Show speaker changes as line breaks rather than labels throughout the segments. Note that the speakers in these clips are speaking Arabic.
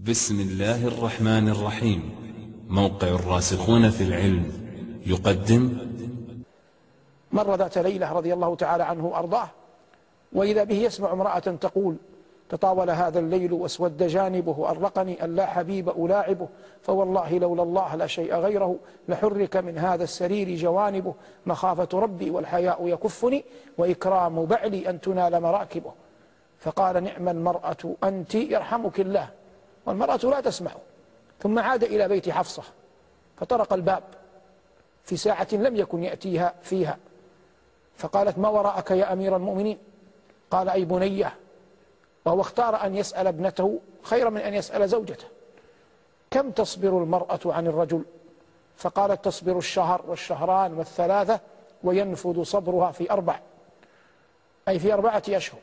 بسم الله الرحمن الرحيم. موقع الراسخون في العلم يقدم.
مر ذات ليلة رضي الله تعالى عنه وأرضاه، وإذا به يسمع امرأة تقول: تطاول هذا الليل واسود جانبه وأرقني أن لا حبيب ألاعبه، فوالله لولا الله لا شيء غيره، لحرك من هذا السرير جوانبه، مخافة ربي والحياء يكفني، وإكرام بعلي أن تنال مراكبه. فقال: نعم المرأة أنت يرحمك الله. والمرأة لا تسمع. ثم عاد إلى بيت حفصة فطرق الباب في ساعة لم يكن يأتيها فيها، فقالت: ما وراءك يا أمير المؤمنين؟ قال: أي بنية. وهو اختار أن يسأل ابنته خير من أن يسأل زوجته: كم تصبر المرأة عن الرجل؟ فقالت: تصبر الشهر والشهران والثلاثة، وينفذ صبرها في 4، أي في 4 أشهر.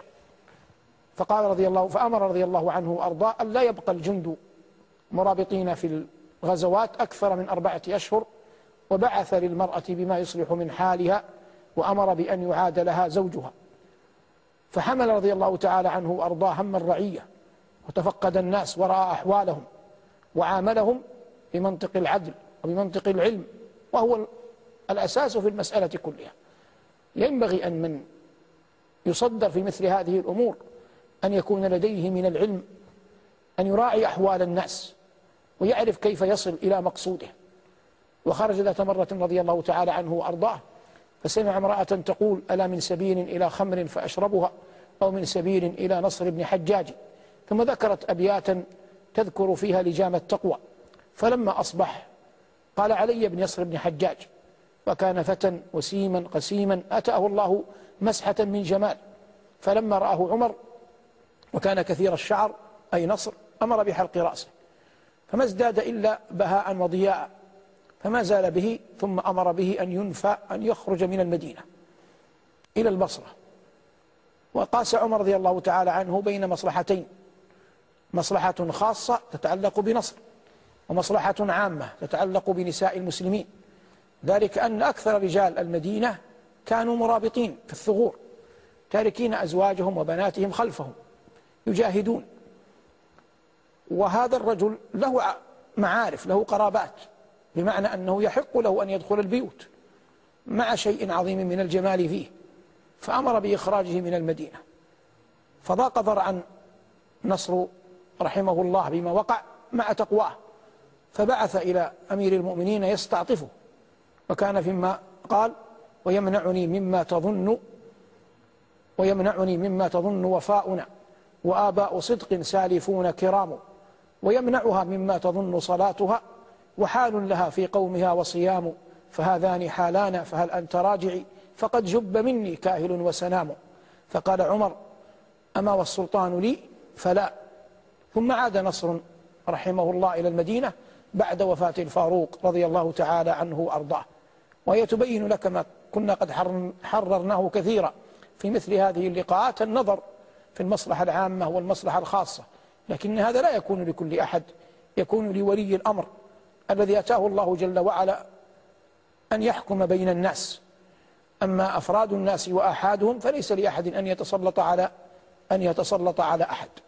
فأمر رضي الله عنه وأرضاه أن لا يبقى الجند مرابطين في الغزوات أكثر من 4 أشهر، وبعث للمرأة بما يصلح من حالها، وأمر بأن يعاد لها زوجها. فحمل رضي الله تعالى عنه وأرضاه هم الرعية، وتفقد الناس ورأى أحوالهم، وعاملهم بمنطق العدل وبمنطق العلم، وهو الأساس في المسألة كلها. ينبغي أن من يصدر في مثل هذه الأمور أن يكون لديه من العلم أن يراعي أحوال الناس ويعرف كيف يصل إلى مقصوده. وخرج ذات مرة رضي الله تعالى عنه وأرضاه فسمع امرأة تقول: ألا من سبيل إلى خمر فأشربها، أو من سبيل إلى نصر بن حجاج. ثم ذكرت أبياتا تذكر فيها لجام التقوى. فلما أصبح قال: علي بن نصر بن حجاج، وكان فتى وسيما قسيما أتاه الله مسحة من جمال. فلما رآه عمر وكان كثير الشعر أي نصر، أمر بحلق رأسه، فما ازداد إلا بهاء وضياء، فما زال به. ثم أمر به أن ينفى، أن يخرج من المدينة إلى البصرة. وقاس عمر رضي الله تعالى عنه بين مصلحتين: مصلحة خاصة تتعلق بنصر، ومصلحة عامة تتعلق بنساء المسلمين. ذلك أن أكثر رجال المدينة كانوا مرابطين في الثغور، تاركين أزواجهم وبناتهم خلفهم يجاهدون، وهذا الرجل له معارف، له قرابات، بمعنى أنه يحق له أن يدخل البيوت مع شيء عظيم من الجمال فيه. فأمر بإخراجه من المدينة، فضاق ذرعا نصر رحمه الله بما وقع مع تقواه، فبعث إلى أمير المؤمنين يستعطفه، وكان فيما قال: ويمنعني مما تظن وفاؤنا، وآباء صدق سالفون كرام، ويمنعها مما تظن صلاتها، وحال لها في قومها وصيام، فهذان حالان فهل أنت راجعي، فقد جب مني كاهل وسنام. فقال عمر: أما والسلطان لي فلا. ثم عاد نصر رحمه الله إلى المدينة بعد وفاة الفاروق رضي الله تعالى عنه وأرضاه. وهي تبين لك ما كنا قد حررناه كثيرا في مثل هذه اللقاءات: النظر في المصلحة العامة والمصلحة الخاصة، لكن هذا لا يكون لكل أحد، يكون لولي الأمر الذي أتاه الله جل وعلا أن يحكم بين الناس. أما أفراد الناس وآحادهم فليس لأحد أن يتسلط على أحد.